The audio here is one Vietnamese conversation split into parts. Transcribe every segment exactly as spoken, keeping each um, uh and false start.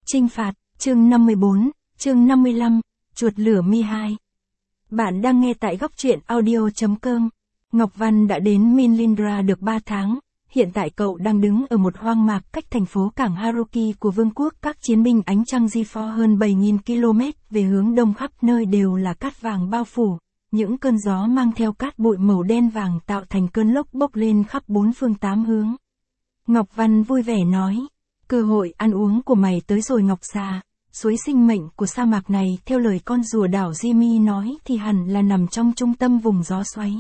Chinh phạt, chương năm mươi bốn, chương năm mươi lăm, chuột lửa Mi hai. Bạn đang nghe tại góc truyện audio chấm com. Ngọc Văn đã đến Milindra được ba tháng, hiện tại cậu đang đứng ở một hoang mạc cách thành phố cảng Haruki của vương quốc các chiến binh ánh trăng G-Force hơn bảy nghìn ki lô mét về hướng đông, khắp nơi đều là cát vàng bao phủ. Những cơn gió mang theo cát bụi màu đen vàng tạo thành cơn lốc bốc lên khắp bốn phương tám hướng. Ngọc Văn vui vẻ nói, cơ hội ăn uống của mày tới rồi Ngọc Xà. Suối sinh mệnh của sa mạc này theo lời con rùa đảo Jimmy nói thì hẳn là nằm trong trung tâm vùng gió xoáy.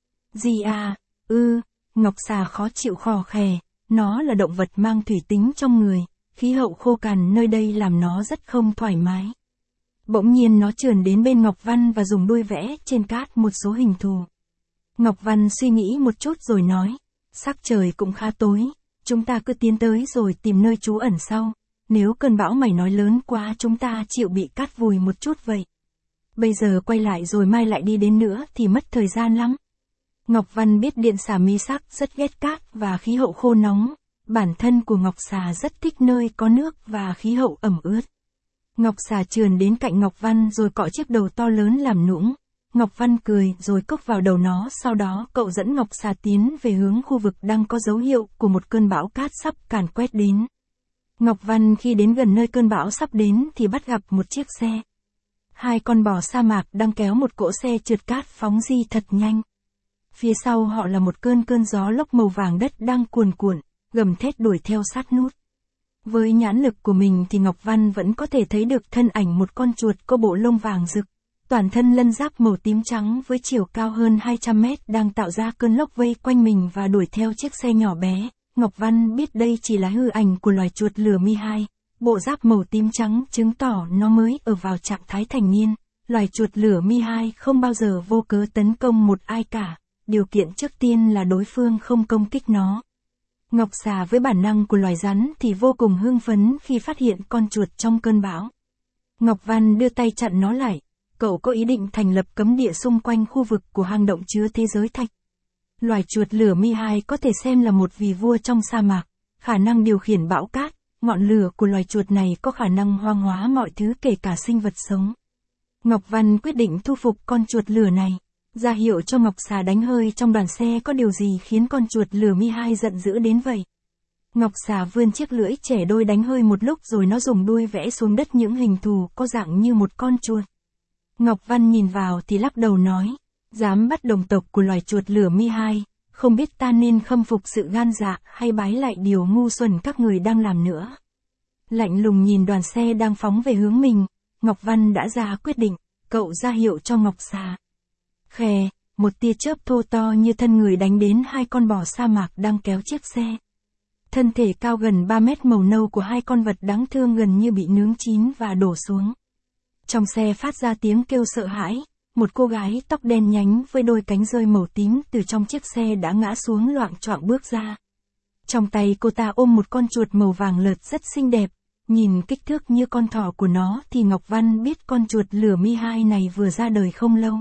Gì à, ư, Ngọc Xà khó chịu khò khè, nó là động vật mang thủy tính trong người, khí hậu khô cằn nơi đây làm nó rất không thoải mái. Bỗng nhiên nó trườn đến bên Ngọc Văn và dùng đuôi vẽ trên cát một số hình thù. Ngọc Văn suy nghĩ một chút rồi nói, sắc trời cũng khá tối, chúng ta cứ tiến tới rồi tìm nơi trú ẩn sau. Nếu cơn bão mày nói lớn quá chúng ta chịu bị cát vùi một chút vậy. Bây giờ quay lại rồi mai lại đi đến nữa thì mất thời gian lắm. Ngọc Văn biết điện xà mi sắc rất ghét cát và khí hậu khô nóng. Bản thân của Ngọc Xà rất thích nơi có nước và khí hậu ẩm ướt. Ngọc Xà trườn đến cạnh Ngọc Văn rồi cọ chiếc đầu to lớn làm nũng. Ngọc Văn cười rồi cốc vào đầu nó, sau đó cậu dẫn Ngọc Xà tiến về hướng khu vực đang có dấu hiệu của một cơn bão cát sắp càn quét đến. Ngọc Văn khi đến gần nơi cơn bão sắp đến thì bắt gặp một chiếc xe. Hai con bò sa mạc đang kéo một cỗ xe trượt cát phóng di thật nhanh. Phía sau họ là một cơn cơn gió lốc màu vàng đất đang cuồn cuộn, gầm thét đuổi theo sát nút. Với nhãn lực của mình thì Ngọc Văn vẫn có thể thấy được thân ảnh một con chuột có bộ lông vàng rực, toàn thân lân giáp màu tím trắng với chiều cao hơn hai trăm mét đang tạo ra cơn lốc vây quanh mình và đuổi theo chiếc xe nhỏ bé. Ngọc Văn biết đây chỉ là hư ảnh của loài chuột lửa Mi hai, bộ giáp màu tím trắng chứng tỏ nó mới ở vào trạng thái thành niên. Loài chuột lửa Mi hai không bao giờ vô cớ tấn công một ai cả, điều kiện trước tiên là đối phương không công kích nó. Ngọc Xà với bản năng của loài rắn thì vô cùng hưng phấn khi phát hiện con chuột trong cơn bão. Ngọc Văn đưa tay chặn nó lại, cậu có ý định thành lập cấm địa xung quanh khu vực của hang động chứa thế giới thạch. Loài chuột lửa Mi hai có thể xem là một vị vua trong sa mạc, khả năng điều khiển bão cát, ngọn lửa của loài chuột này có khả năng hoang hóa mọi thứ kể cả sinh vật sống. Ngọc Văn quyết định thu phục con chuột lửa này, ra hiệu cho Ngọc Xà đánh hơi trong đoàn xe. Có điều gì khiến con chuột lửa Mi hai giận dữ đến vậy? Ngọc Xà vươn chiếc lưỡi trẻ đôi đánh hơi một lúc rồi nó dùng đuôi vẽ xuống đất những hình thù có dạng như một con chuột. Ngọc Văn nhìn vào thì lắc đầu nói, dám bắt đồng tộc của loài chuột lửa Mi hai, không biết ta nên khâm phục sự gan dạ hay bái lại điều ngu xuẩn các người đang làm nữa. Lạnh lùng nhìn đoàn xe đang phóng về hướng mình, Ngọc Văn đã ra quyết định, cậu ra hiệu cho Ngọc Xà. Khè, một tia chớp thô to như thân người đánh đến hai con bò sa mạc đang kéo chiếc xe. Thân thể cao gần ba mét màu nâu của hai con vật đáng thương gần như bị nướng chín và đổ xuống. Trong xe phát ra tiếng kêu sợ hãi. Một cô gái tóc đen nhánh với đôi cánh rơi màu tím từ trong chiếc xe đã ngã xuống loạng choạng bước ra. Trong tay cô ta ôm một con chuột màu vàng lợt rất xinh đẹp, nhìn kích thước như con thỏ của nó thì Ngọc Văn biết con chuột lửa Mi hai này vừa ra đời không lâu.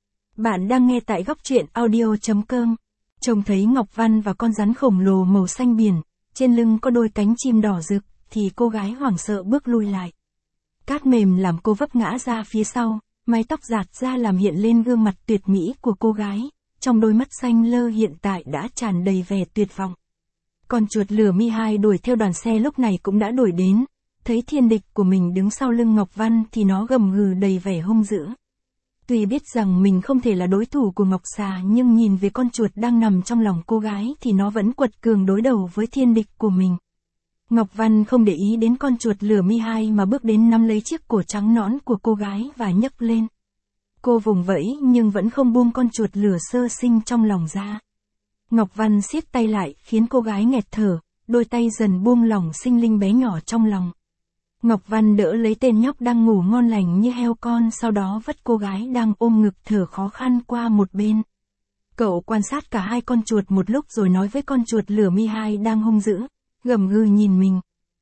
Bạn đang nghe tại góc truyện audio chấm com. Trông thấy Ngọc Văn và con rắn khổng lồ màu xanh biển, trên lưng có đôi cánh chim đỏ rực, thì cô gái hoảng sợ bước lui lại. Cát mềm làm cô vấp ngã ra phía sau. Mái tóc rạt ra làm hiện lên gương mặt tuyệt mỹ của cô gái, trong đôi mắt xanh lơ hiện tại đã tràn đầy vẻ tuyệt vọng. Con chuột lửa Mi hai đuổi theo đoàn xe lúc này cũng đã đuổi đến, thấy thiên địch của mình đứng sau lưng Ngọc Văn thì nó gầm gừ đầy vẻ hung dữ. Tuy biết rằng mình không thể là đối thủ của Ngọc Xà nhưng nhìn về con chuột đang nằm trong lòng cô gái thì nó vẫn quật cường đối đầu với thiên địch của mình. Ngọc Văn không để ý đến con chuột lửa Mi hai mà bước đến nắm lấy chiếc cổ trắng nõn của cô gái và nhấc lên. Cô vùng vẫy nhưng vẫn không buông con chuột lửa sơ sinh trong lòng ra. Ngọc Văn siết tay lại khiến cô gái nghẹt thở, đôi tay dần buông lỏng sinh linh bé nhỏ trong lòng. Ngọc Văn đỡ lấy tên nhóc đang ngủ ngon lành như heo con, sau đó vất cô gái đang ôm ngực thở khó khăn qua một bên. Cậu quan sát cả hai con chuột một lúc rồi nói với con chuột lửa Mi hai đang hung dữ, gầm gừ nhìn mình.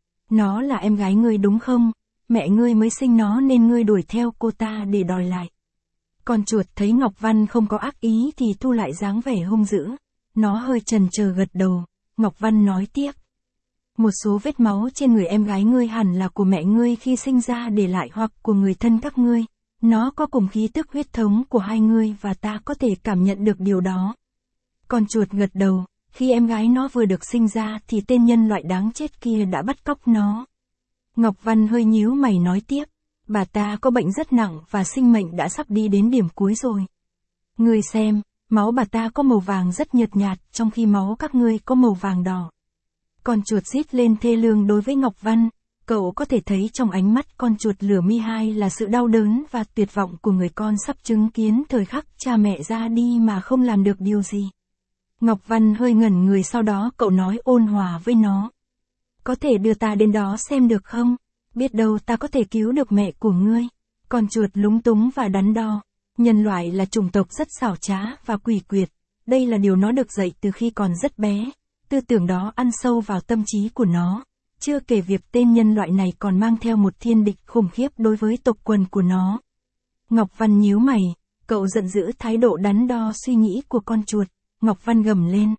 Nó là em gái ngươi đúng không? Mẹ ngươi mới sinh nó nên ngươi đuổi theo cô ta để đòi lại. Con chuột thấy Ngọc Văn không có ác ý thì thu lại dáng vẻ hung dữ. Nó hơi chần chờ gật đầu. Ngọc Văn nói tiếp. Một số vết máu trên người em gái ngươi hẳn là của mẹ ngươi khi sinh ra để lại hoặc của người thân các ngươi. Nó có cùng khí tức huyết thống của hai ngươi và ta có thể cảm nhận được điều đó. Con chuột gật đầu, khi em gái nó vừa được sinh ra thì tên nhân loại đáng chết kia đã bắt cóc nó. Ngọc Văn hơi nhíu mày nói tiếp, bà ta có bệnh rất nặng và sinh mệnh đã sắp đi đến điểm cuối rồi. Ngươi xem, máu bà ta có màu vàng rất nhợt nhạt trong khi máu các ngươi có màu vàng đỏ. Con chuột rít lên thê lương đối với Ngọc Văn, cậu có thể thấy trong ánh mắt con chuột lửa mi hai là sự đau đớn và tuyệt vọng của người con sắp chứng kiến thời khắc cha mẹ ra đi mà không làm được điều gì. Ngọc Văn hơi ngẩn người, sau đó cậu nói ôn hòa với nó. Có thể đưa ta đến đó xem được không? Biết đâu ta có thể cứu được mẹ của ngươi. Con chuột lúng túng và đắn đo. Nhân loại là chủng tộc rất xảo trá và quỷ quyệt. Đây là điều nó được dạy từ khi còn rất bé. Tư tưởng đó ăn sâu vào tâm trí của nó. Chưa kể việc tên nhân loại này còn mang theo một thiên địch khủng khiếp đối với tộc quần của nó. Ngọc Văn nhíu mày, cậu giận dữ thái độ đắn đo suy nghĩ của con chuột. Ngọc Văn gầm lên.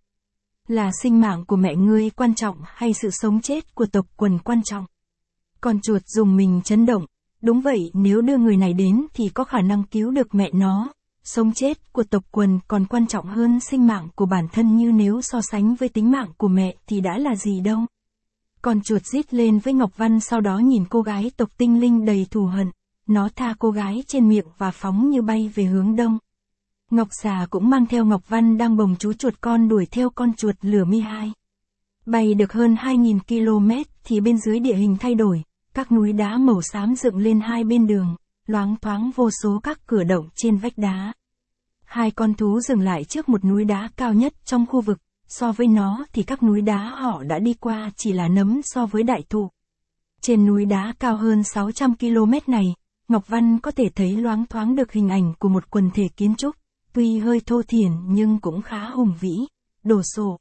Là sinh mạng của mẹ ngươi quan trọng hay sự sống chết của tộc quần quan trọng? Con chuột dùng mình chấn động. Đúng vậy, nếu đưa người này đến thì có khả năng cứu được mẹ nó. Sống chết của tộc quần còn quan trọng hơn sinh mạng của bản thân, như nếu so sánh với tính mạng của mẹ thì đã là gì đâu. Con chuột rít lên với Ngọc Văn, sau đó nhìn cô gái tộc tinh linh đầy thù hận. Nó tha cô gái trên miệng và phóng như bay về hướng đông. Ngọc Xà cũng mang theo Ngọc Văn đang bồng chú chuột con đuổi theo con chuột lửa mi hai. Bay được hơn hai nghìn ki lô mét thì bên dưới địa hình thay đổi, các núi đá màu xám dựng lên hai bên đường, loáng thoáng vô số các cửa động trên vách đá. Hai con thú dừng lại trước một núi đá cao nhất trong khu vực, so với nó thì các núi đá họ đã đi qua chỉ là nấm so với đại thụ. Trên núi đá cao hơn sáu trăm ki lô mét này, Ngọc Văn có thể thấy loáng thoáng được hình ảnh của một quần thể kiến trúc, tuy hơi thô thiển nhưng cũng khá hùng vĩ, đồ sộ.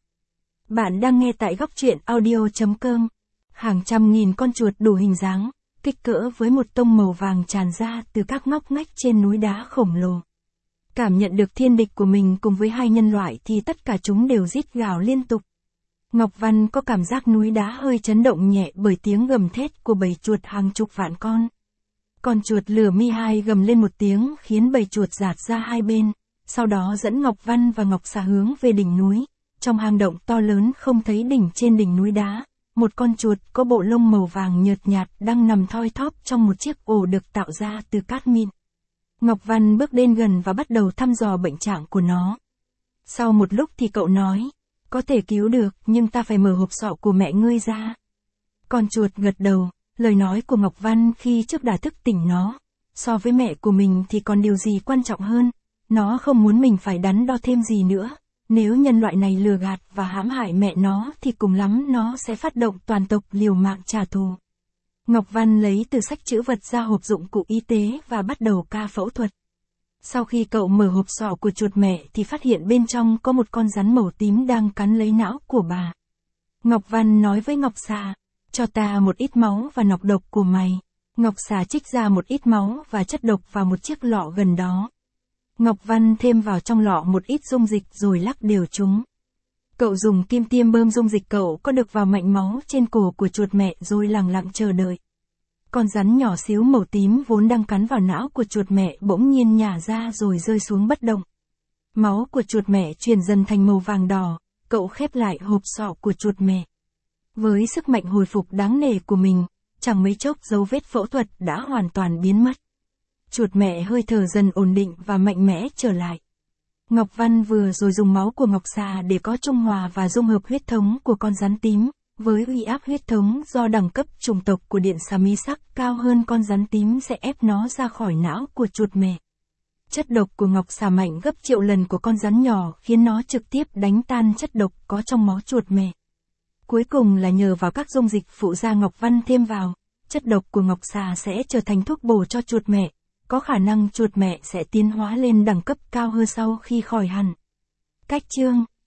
Bạn đang nghe tại góc truyện audio chấm com. Hàng trăm nghìn con chuột đủ hình dáng, kích cỡ với một tông màu vàng tràn ra từ các ngóc ngách trên núi đá khổng lồ. Cảm nhận được thiên địch của mình cùng với hai nhân loại thì tất cả chúng đều rít gào liên tục. Ngọc Văn có cảm giác núi đá hơi chấn động nhẹ bởi tiếng gầm thét của bầy chuột hàng chục vạn con. Con chuột lửa mi hai gầm lên một tiếng khiến bầy chuột dạt ra hai bên, sau đó dẫn Ngọc Văn và Ngọc Xà hướng về đỉnh núi. Trong hang động to lớn không thấy đỉnh, trên đỉnh núi đá, một con chuột có bộ lông màu vàng nhợt nhạt đang nằm thoi thóp trong một chiếc ổ được tạo ra từ cát mịn. Ngọc Văn bước đến gần và bắt đầu thăm dò bệnh trạng của nó. Sau một lúc thì cậu nói, có thể cứu được nhưng ta phải mở hộp sọ của mẹ ngươi ra. Con chuột gật đầu, lời nói của Ngọc Văn khi trước đã thức tỉnh nó. So với mẹ của mình thì còn điều gì quan trọng hơn, nó không muốn mình phải đắn đo thêm gì nữa. Nếu nhân loại này lừa gạt và hãm hại mẹ nó thì cùng lắm nó sẽ phát động toàn tộc liều mạng trả thù. Ngọc Văn lấy từ sách trữ vật ra hộp dụng cụ y tế và bắt đầu ca phẫu thuật. Sau khi cậu mở hộp sọ của chuột mẹ thì phát hiện bên trong có một con rắn màu tím đang cắn lấy não của bà. Ngọc Văn nói với Ngọc Xà, cho ta một ít máu và nọc độc của mày. Ngọc Xà trích ra một ít máu và chất độc vào một chiếc lọ gần đó. Ngọc Văn thêm vào trong lọ một ít dung dịch rồi lắc đều chúng. Cậu dùng kim tiêm bơm dung dịch cậu có được vào mạch máu trên cổ của chuột mẹ rồi lặng lặng chờ đợi. Con rắn nhỏ xíu màu tím vốn đang cắn vào não của chuột mẹ bỗng nhiên nhả ra rồi rơi xuống bất động. Máu của chuột mẹ chuyển dần thành màu vàng đỏ, cậu khép lại hộp sọ của chuột mẹ. Với sức mạnh hồi phục đáng nể của mình, chẳng mấy chốc dấu vết phẫu thuật đã hoàn toàn biến mất. Chuột mẹ hơi thở dần ổn định và mạnh mẽ trở lại. Ngọc Văn vừa rồi dùng máu của Ngọc Xà để có trung hòa và dung hợp huyết thống của con rắn tím, với uy áp huyết thống do đẳng cấp chủng tộc của điện xà mi sắc cao hơn, con rắn tím sẽ ép nó ra khỏi não của chuột mẹ. Chất độc của Ngọc Xà mạnh gấp triệu lần của con rắn nhỏ khiến nó trực tiếp đánh tan chất độc có trong máu chuột mẹ. Cuối cùng là nhờ vào các dung dịch phụ gia Ngọc Văn thêm vào, chất độc của Ngọc Xà sẽ trở thành thuốc bổ cho chuột mẹ. Có khả năng chuột mẹ sẽ tiến hóa lên đẳng cấp cao hơn sau khi khỏi hẳn. Cách chương